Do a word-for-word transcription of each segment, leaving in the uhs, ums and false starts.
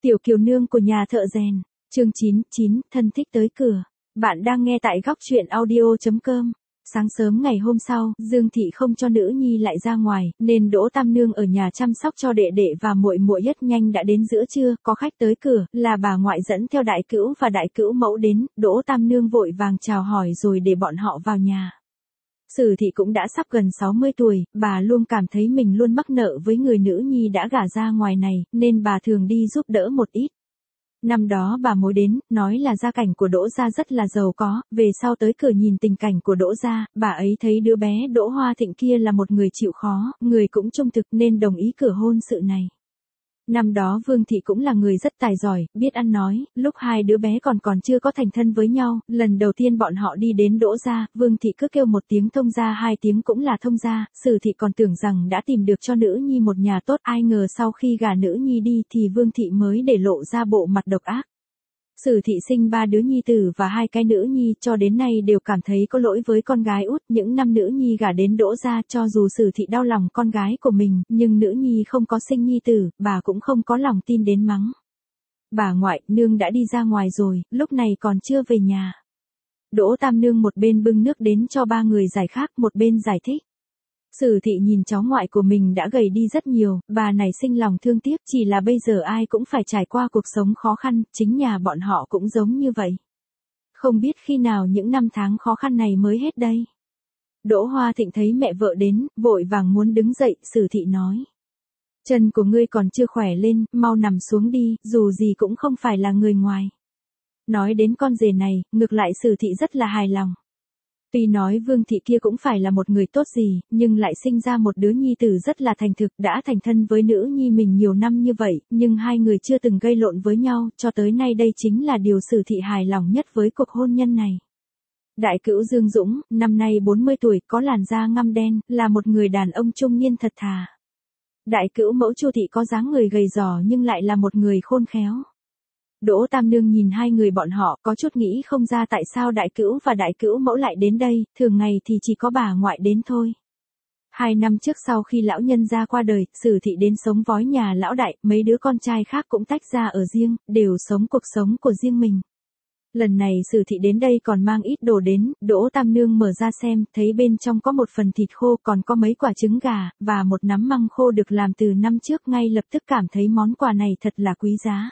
Tiểu Kiều Nương của nhà thợ rèn, chương chín, chín, thân thích tới cửa. Bạn đang nghe tại góc truyện audio chấm com. Sáng sớm ngày hôm sau, Dương Thị không cho nữ nhi lại ra ngoài, nên Đỗ Tam Nương ở nhà chăm sóc cho đệ đệ và muội muội. Rất nhanh đã đến giữa trưa, có khách tới cửa, là bà ngoại dẫn theo đại cữu và đại cữu mẫu đến. Đỗ Tam Nương vội vàng chào hỏi rồi để bọn họ vào nhà. Sử Thị cũng đã sắp gần sáu mươi tuổi, bà luôn cảm thấy mình luôn mắc nợ với người nữ nhi đã gả ra ngoài này, nên bà thường đi giúp đỡ một ít. Năm đó bà mối đến, nói là gia cảnh của Đỗ gia rất là giàu có, về sau tới cửa nhìn tình cảnh của Đỗ gia, bà ấy thấy đứa bé Đỗ Hoa Thịnh kia là một người chịu khó, người cũng trung thực nên đồng ý cửa hôn sự này. Năm đó Vương Thị cũng là người rất tài giỏi, biết ăn nói, lúc hai đứa bé còn còn chưa có thành thân với nhau, lần đầu tiên bọn họ đi đến Đỗ gia, Vương Thị cứ kêu một tiếng thông gia hai tiếng cũng là thông gia, Sử Thị còn tưởng rằng đã tìm được cho nữ nhi một nhà tốt, ai ngờ sau khi gả nữ nhi đi thì Vương Thị mới để lộ ra bộ mặt độc ác. Sử Thị sinh ba đứa nhi tử và hai cái nữ nhi, cho đến nay đều cảm thấy có lỗi với con gái út. Những năm nữ nhi gả đến Đỗ gia, cho dù Sử Thị đau lòng con gái của mình, nhưng nữ nhi không có sinh nhi tử, bà cũng không có lòng tin đến mắng. Bà ngoại, nương đã đi ra ngoài rồi, lúc này còn chưa về nhà. Đỗ Tam Nương một bên bưng nước đến cho ba người giải khát, một bên giải thích. Sử Thị nhìn cháu ngoại của mình đã gầy đi rất nhiều, bà này sinh lòng thương tiếc, chỉ là bây giờ ai cũng phải trải qua cuộc sống khó khăn, chính nhà bọn họ cũng giống như vậy. Không biết khi nào những năm tháng khó khăn này mới hết đây. Đỗ Hoa Thịnh thấy mẹ vợ đến, vội vàng muốn đứng dậy, Sử Thị nói. Chân của ngươi còn chưa khỏe lên, mau nằm xuống đi, dù gì cũng không phải là người ngoài. Nói đến con rể này, ngược lại Sử Thị rất là hài lòng. Tuy nói Vương Thị kia cũng phải là một người tốt gì, nhưng lại sinh ra một đứa nhi tử rất là thành thực, đã thành thân với nữ nhi mình nhiều năm như vậy, nhưng hai người chưa từng gây lộn với nhau, cho tới nay đây chính là điều Sử Thị hài lòng nhất với cuộc hôn nhân này. Đại cữu Dương Dũng, năm nay bốn mươi tuổi, có làn da ngăm đen, là một người đàn ông trung niên thật thà. Đại cữu mẫu Chu Thị có dáng người gầy gò nhưng lại là một người khôn khéo. Đỗ Tam Nương nhìn hai người bọn họ, có chút nghĩ không ra tại sao đại cữu và đại cữu mẫu lại đến đây, thường ngày thì chỉ có bà ngoại đến thôi. Hai năm trước sau khi lão nhân gia qua đời, Sử Thị đến sống vói nhà lão đại, mấy đứa con trai khác cũng tách ra ở riêng, đều sống cuộc sống của riêng mình. Lần này Sử Thị đến đây còn mang ít đồ đến, Đỗ Tam Nương mở ra xem, thấy bên trong có một phần thịt khô, còn có mấy quả trứng gà, và một nắm măng khô được làm từ năm trước, ngay lập tức cảm thấy món quà này thật là quý giá.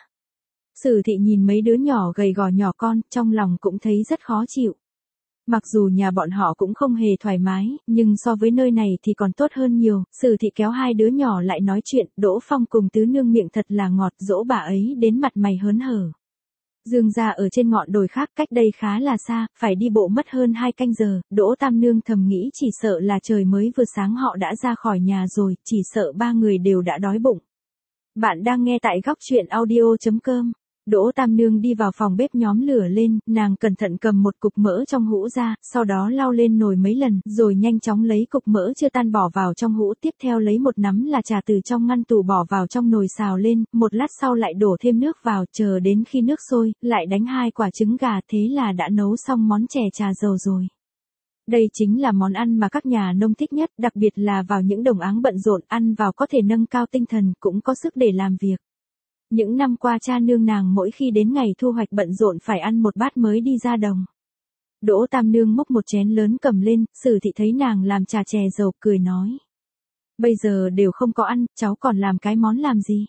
Sử Thị nhìn mấy đứa nhỏ gầy gò nhỏ con, trong lòng cũng thấy rất khó chịu. Mặc dù nhà bọn họ cũng không hề thoải mái, nhưng so với nơi này thì còn tốt hơn nhiều. Sử Thị kéo hai đứa nhỏ lại nói chuyện, Đỗ Phong cùng Tứ Nương miệng thật là ngọt, dỗ bà ấy đến mặt mày hớn hở. Dương gia ở trên ngọn đồi khác, cách đây khá là xa, phải đi bộ mất hơn hai canh giờ. Đỗ Tam Nương thầm nghĩ chỉ sợ là trời mới vừa sáng họ đã ra khỏi nhà rồi, chỉ sợ ba người đều đã đói bụng. Bạn đang nghe tại góc truyện audio chấm com. Đỗ Tam Nương đi vào phòng bếp nhóm lửa lên, nàng cẩn thận cầm một cục mỡ trong hũ ra, sau đó lau lên nồi mấy lần, rồi nhanh chóng lấy cục mỡ chưa tan bỏ vào trong hũ, tiếp theo lấy một nắm là trà từ trong ngăn tủ bỏ vào trong nồi xào lên, một lát sau lại đổ thêm nước vào, chờ đến khi nước sôi, lại đánh hai quả trứng gà, thế là đã nấu xong món chè trà dầu rồi. Đây chính là món ăn mà các nhà nông thích nhất, đặc biệt là vào những đồng áng bận rộn, ăn vào có thể nâng cao tinh thần, cũng có sức để làm việc. Những năm qua cha nương nàng mỗi khi đến ngày thu hoạch bận rộn phải ăn một bát mới đi ra đồng. Đỗ Tam Nương múc một chén lớn cầm lên, Sử Thị thấy nàng làm trà chè dầu, cười nói. Bây giờ đều không có ăn, cháu còn làm cái món làm gì?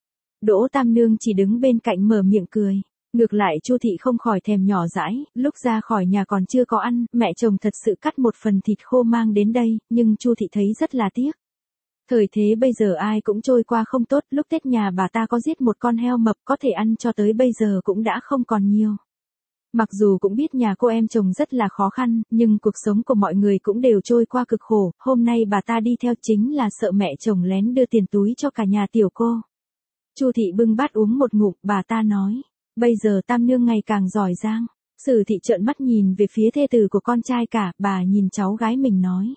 Đỗ Tam Nương chỉ đứng bên cạnh mở miệng cười. Ngược lại Chu Thị không khỏi thèm nhỏ dãi, lúc ra khỏi nhà còn chưa có ăn, mẹ chồng thật sự cắt một phần thịt khô mang đến đây, nhưng Chu Thị thấy rất là tiếc. Thời thế bây giờ ai cũng trôi qua không tốt, lúc Tết nhà bà ta có giết một con heo mập có thể ăn cho tới bây giờ cũng đã không còn nhiều. Mặc dù cũng biết nhà cô em chồng rất là khó khăn, nhưng cuộc sống của mọi người cũng đều trôi qua cực khổ, hôm nay bà ta đi theo chính là sợ mẹ chồng lén đưa tiền túi cho cả nhà tiểu cô. Chu Thị bưng bát uống một ngụm, bà ta nói, bây giờ Tam Nương ngày càng giỏi giang. Sử Thị trợn mắt nhìn về phía thê tử của con trai cả, bà nhìn cháu gái mình nói.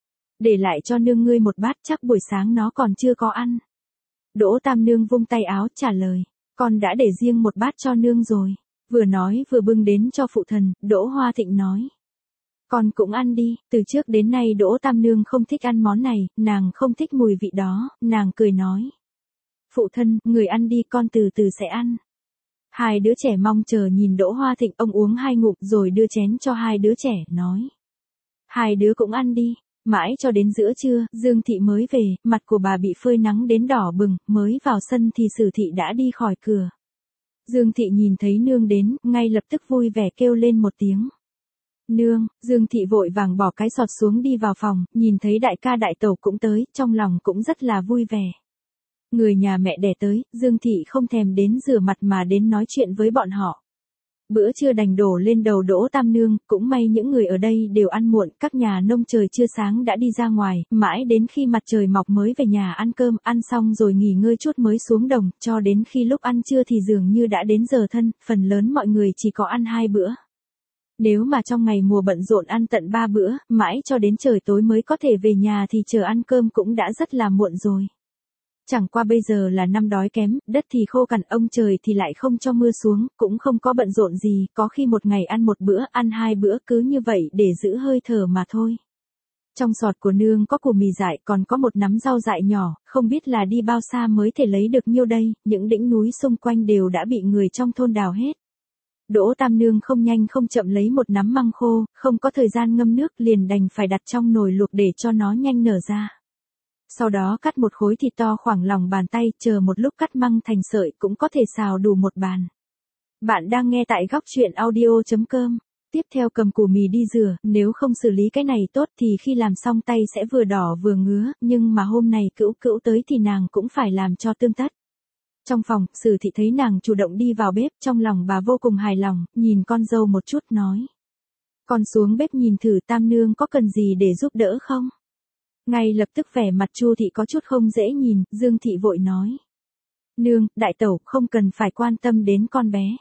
Để lại cho nương ngươi một bát, chắc buổi sáng nó còn chưa có ăn. Đỗ Tam Nương vung tay áo trả lời, con đã để riêng một bát cho nương rồi. Vừa nói vừa bưng đến cho phụ thần, Đỗ Hoa Thịnh nói. Con cũng ăn đi, từ trước đến nay Đỗ Tam Nương không thích ăn món này, nàng không thích mùi vị đó, nàng cười nói. Phụ thân, người ăn đi, con từ từ sẽ ăn. Hai đứa trẻ mong chờ nhìn Đỗ Hoa Thịnh, ông uống hai ngụm rồi đưa chén cho hai đứa trẻ, nói. Hai đứa cũng ăn đi. Mãi cho đến giữa trưa, Dương Thị mới về, mặt của bà bị phơi nắng đến đỏ bừng, mới vào sân thì Sử Thị đã đi khỏi cửa. Dương Thị nhìn thấy nương đến, ngay lập tức vui vẻ kêu lên một tiếng. Nương, Dương Thị vội vàng bỏ cái sọt xuống đi vào phòng, nhìn thấy đại ca đại tẩu cũng tới, trong lòng cũng rất là vui vẻ. Người nhà mẹ đẻ tới, Dương Thị không thèm đến rửa mặt mà đến nói chuyện với bọn họ. Bữa trưa đành đổ lên đầu Đỗ Tam Nương, cũng may những người ở đây đều ăn muộn, các nhà nông trời chưa sáng đã đi ra ngoài, mãi đến khi mặt trời mọc mới về nhà ăn cơm, ăn xong rồi nghỉ ngơi chút mới xuống đồng, cho đến khi lúc ăn trưa thì dường như đã đến giờ thân, phần lớn mọi người chỉ có ăn hai bữa. Nếu mà trong ngày mùa bận rộn ăn tận ba bữa, mãi cho đến trời tối mới có thể về nhà thì chờ ăn cơm cũng đã rất là muộn rồi. Chẳng qua bây giờ là năm đói kém, đất thì khô cằn, ông trời thì lại không cho mưa xuống, cũng không có bận rộn gì, có khi một ngày ăn một bữa, ăn hai bữa, cứ như vậy để giữ hơi thở mà thôi. Trong sọt của nương có củ mì dại, còn có một nắm rau dại nhỏ, không biết là đi bao xa mới thể lấy được nhiêu đây, những đỉnh núi xung quanh đều đã bị người trong thôn đào hết. Đỗ Tam Nương không nhanh không chậm lấy một nắm măng khô, không có thời gian ngâm nước, liền đành phải đặt trong nồi luộc để cho nó nhanh nở ra. Sau đó cắt một khối thịt to khoảng lòng bàn tay, chờ một lúc cắt măng thành sợi cũng có thể xào đủ một bàn. Bạn đang nghe tại góc truyện audio chấm com. Tiếp theo cầm củ mì đi rửa, nếu không xử lý cái này tốt thì khi làm xong tay sẽ vừa đỏ vừa ngứa, nhưng mà hôm nay Cữu Cữu tới thì nàng cũng phải làm cho tươm tất. Trong phòng, Sử Thị thấy nàng chủ động đi vào bếp, trong lòng bà vô cùng hài lòng, nhìn con dâu một chút nói. Con xuống bếp nhìn thử Tam Nương có cần gì để giúp đỡ không? Ngay lập tức vẻ mặt Chu Thị có chút không dễ nhìn, Dương Thị vội nói. Nương, đại tẩu, không cần phải quan tâm đến con bé.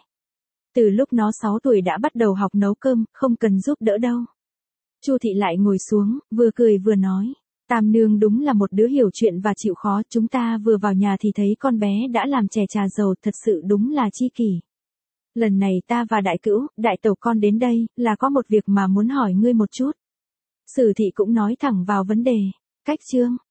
Từ lúc nó sáu tuổi đã bắt đầu học nấu cơm, không cần giúp đỡ đâu. Chu Thị lại ngồi xuống, vừa cười vừa nói. Tam Nương đúng là một đứa hiểu chuyện và chịu khó, chúng ta vừa vào nhà thì thấy con bé đã làm chè trà dầu, thật sự đúng là chi kỷ. Lần này ta và đại cữu, đại tẩu con đến đây, là có một việc mà muốn hỏi ngươi một chút. Sử Thị cũng nói thẳng vào vấn đề. Cách chương,